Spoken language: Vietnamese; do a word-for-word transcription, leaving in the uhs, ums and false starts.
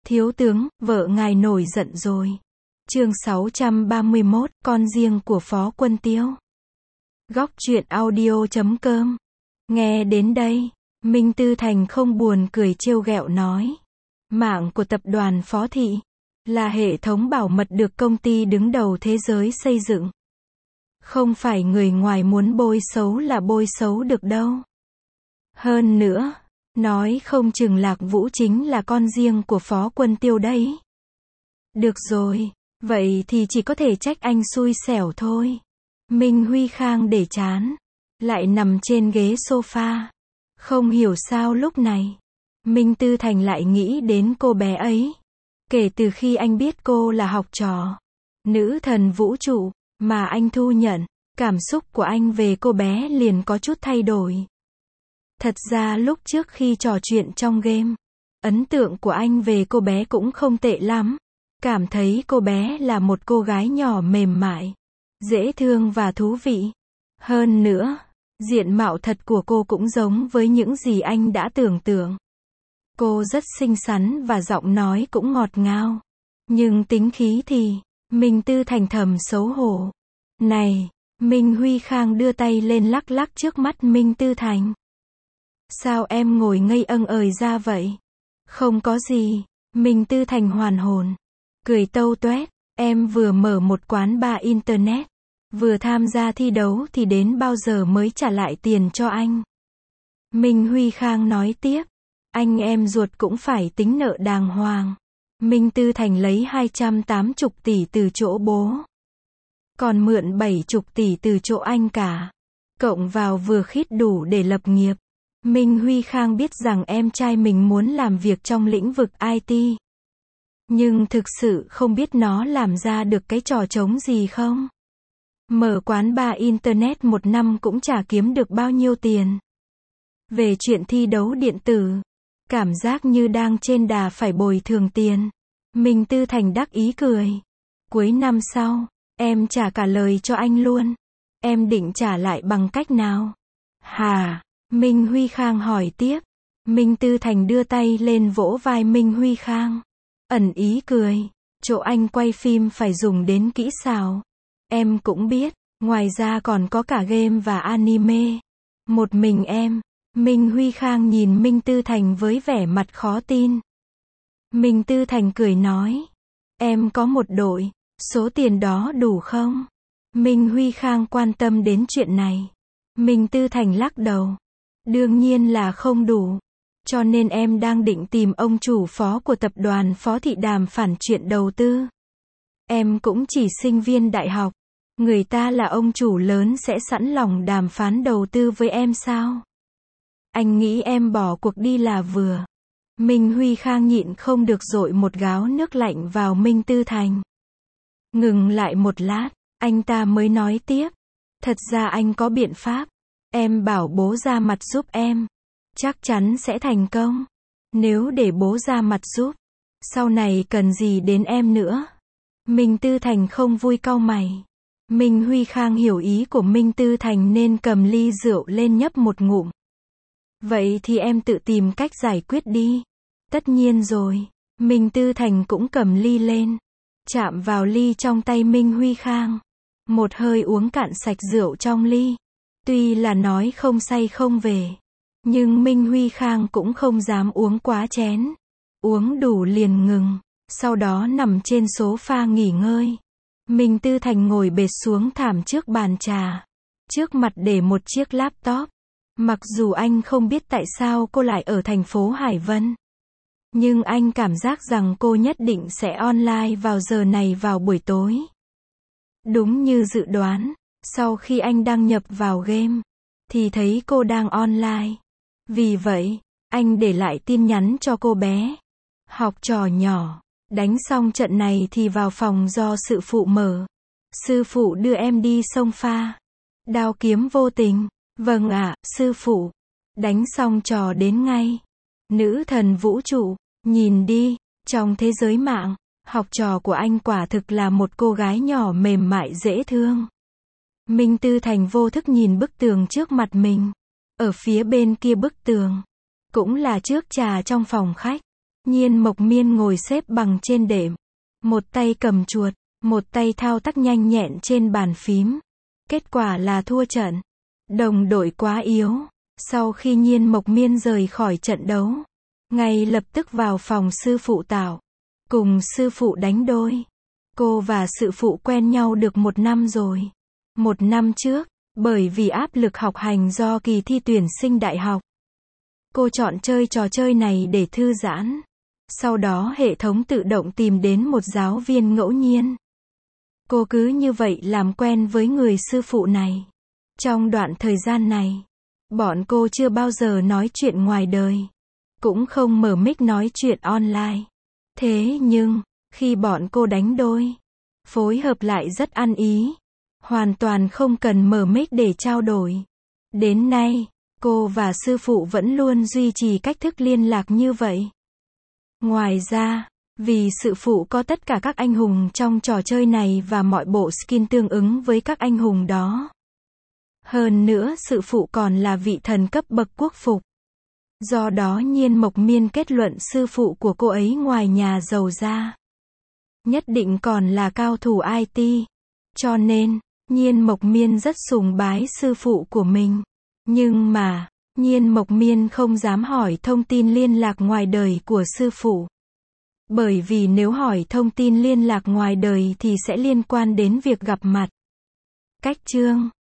Thiếu tướng, vợ ngài nổi giận rồi. Chương sáu trăm ba mươi mốt, con riêng của Phó Quân Tiêu. Góc truyện audio chấm com. Nghe đến đây, Minh Tư Thành không buồn cười trêu ghẹo nói. Mạng của tập đoàn Phó Thị là hệ thống bảo mật được công ty đứng đầu thế giới xây dựng. Không phải người ngoài muốn bôi xấu là bôi xấu được đâu. Hơn nữa, nói không chừng Lạc Vũ chính là con riêng của Phó Quân Tiêu đấy. Được rồi, vậy thì chỉ có thể trách anh xui xẻo thôi. Minh Huy Khang để chán, lại nằm trên ghế sofa. Không hiểu sao lúc này, Minh Tư Thành lại nghĩ đến cô bé ấy. Kể từ khi anh biết cô là học trò nữ thần vũ trụ mà anh thu nhận, cảm xúc của anh về cô bé liền có chút thay đổi. Thật ra lúc trước khi trò chuyện trong game, ấn tượng của anh về cô bé cũng không tệ lắm. Cảm thấy cô bé là một cô gái nhỏ mềm mại, dễ thương và thú vị. Hơn nữa, diện mạo thật của cô cũng giống với những gì anh đã tưởng tượng. Cô rất xinh xắn và giọng nói cũng ngọt ngào. Nhưng tính khí thì, Minh Tư Thành thầm xấu hổ. Này, Minh Huy Khang đưa tay lên lắc lắc trước mắt Minh Tư Thành. Sao em ngồi ngây âng ời ra vậy? Không có gì, Minh Tư Thành hoàn hồn. Cười tâu toét, em vừa mở một quán bar internet, vừa tham gia thi đấu thì đến bao giờ mới trả lại tiền cho anh? Minh Huy Khang nói tiếp, anh em ruột cũng phải tính nợ đàng hoàng. Minh Tư Thành lấy hai trăm tám mươi tỷ từ chỗ bố, còn mượn bảy mươi tỷ từ chỗ anh cả. Cộng vào vừa khít đủ để lập nghiệp. Minh Huy Khang biết rằng em trai mình muốn làm việc trong lĩnh vực i tê. Nhưng thực sự không biết nó làm ra được cái trò trống gì không. Mở quán bar internet một năm cũng chả kiếm được bao nhiêu tiền. Về chuyện thi đấu điện tử, cảm giác như đang trên đà phải bồi thường tiền. Minh Tư Thành đắc ý cười. Cuối năm sau, em trả cả lời cho anh luôn. Em định trả lại bằng cách nào? Hà? Minh Huy Khang hỏi tiếp. Minh Tư Thành đưa tay lên vỗ vai Minh Huy Khang. Ẩn ý cười. Chỗ anh quay phim phải dùng đến kỹ xảo. Em cũng biết, ngoài ra còn có cả game và anime. Một mình em. Minh Huy Khang nhìn Minh Tư Thành với vẻ mặt khó tin. Minh Tư Thành cười nói. Em có một đội, số tiền đó đủ không? Minh Huy Khang quan tâm đến chuyện này. Minh Tư Thành lắc đầu. Đương nhiên là không đủ. Cho nên em đang định tìm ông chủ phó của tập đoàn Phó Thị đàm phán chuyện đầu tư. Em cũng chỉ sinh viên đại học. Người ta là ông chủ lớn sẽ sẵn lòng đàm phán đầu tư với em sao? Anh nghĩ em bỏ cuộc đi là vừa. Minh Huy Khang nhịn không được dội một gáo nước lạnh vào Minh Tư Thành. Ngừng lại một lát, anh ta mới nói tiếp. Thật ra anh có biện pháp. Em bảo bố ra mặt giúp em. Chắc chắn sẽ thành công. Nếu để bố ra mặt giúp, sau này cần gì đến em nữa? Minh Tư Thành không vui cau mày. Minh Huy Khang hiểu ý của Minh Tư Thành nên cầm ly rượu lên nhấp một ngụm. Vậy thì em tự tìm cách giải quyết đi. Tất nhiên rồi. Minh Tư Thành cũng cầm ly lên, chạm vào ly trong tay Minh Huy Khang. Một hơi uống cạn sạch rượu trong ly. Tuy là nói không say không về, nhưng Minh Huy Khang cũng không dám uống quá chén. Uống đủ liền ngừng, sau đó nằm trên sofa nghỉ ngơi. Minh Tư Thành ngồi bệt xuống thảm trước bàn trà. Trước mặt để một chiếc laptop. Mặc dù anh không biết tại sao cô lại ở thành phố Hải Vân, nhưng anh cảm giác rằng cô nhất định sẽ online vào giờ này vào buổi tối. Đúng như dự đoán, sau khi anh đăng nhập vào game, thì thấy cô đang online. Vì vậy, anh để lại tin nhắn cho cô bé. Học trò nhỏ, đánh xong trận này thì vào phòng do sư phụ mở. Sư phụ đưa em đi xông pha. Đao kiếm vô tình. Vâng ạ, sư phụ. Đánh xong trò đến ngay. Nữ thần vũ trụ, nhìn đi, trong thế giới mạng, học trò của anh quả thực là một cô gái nhỏ mềm mại dễ thương. Minh Tư Thành vô thức nhìn bức tường trước mặt mình. Ở phía bên kia bức tường, cũng là trước trà trong phòng khách. Nhiên Mộc Miên ngồi xếp bằng trên đệm. Một tay cầm chuột, một tay thao tác nhanh nhẹn trên bàn phím. Kết quả là thua trận. Đồng đội quá yếu. Sau khi Nhiên Mộc Miên rời khỏi trận đấu, ngay lập tức vào phòng sư phụ Tào. Cùng sư phụ đánh đôi. Cô và sư phụ quen nhau được một năm rồi. Một năm trước, bởi vì áp lực học hành do kỳ thi tuyển sinh đại học, cô chọn chơi trò chơi này để thư giãn. Sau đó hệ thống tự động tìm đến một giáo viên ngẫu nhiên. Cô cứ như vậy làm quen với người sư phụ này. Trong đoạn thời gian này, bọn cô chưa bao giờ nói chuyện ngoài đời. Cũng không mở mic nói chuyện online. Thế nhưng, khi bọn cô đánh đôi, phối hợp lại rất ăn ý. Hoàn toàn không cần mở mic để trao đổi. Đến nay, cô và sư phụ vẫn luôn duy trì cách thức liên lạc như vậy. Ngoài ra, vì sư phụ có tất cả các anh hùng trong trò chơi này và mọi bộ skin tương ứng với các anh hùng đó. Hơn nữa sư phụ còn là vị thần cấp bậc quốc phục. Do đó Nhiên Mộc Miên kết luận sư phụ của cô ấy ngoài nhà giàu ra, nhất định còn là cao thủ i tê. Cho nên, Nhiên Mộc Miên rất sùng bái sư phụ của mình. Nhưng mà, Nhiên Mộc Miên không dám hỏi thông tin liên lạc ngoài đời của sư phụ. Bởi vì nếu hỏi thông tin liên lạc ngoài đời thì sẽ liên quan đến việc gặp mặt. Cách chương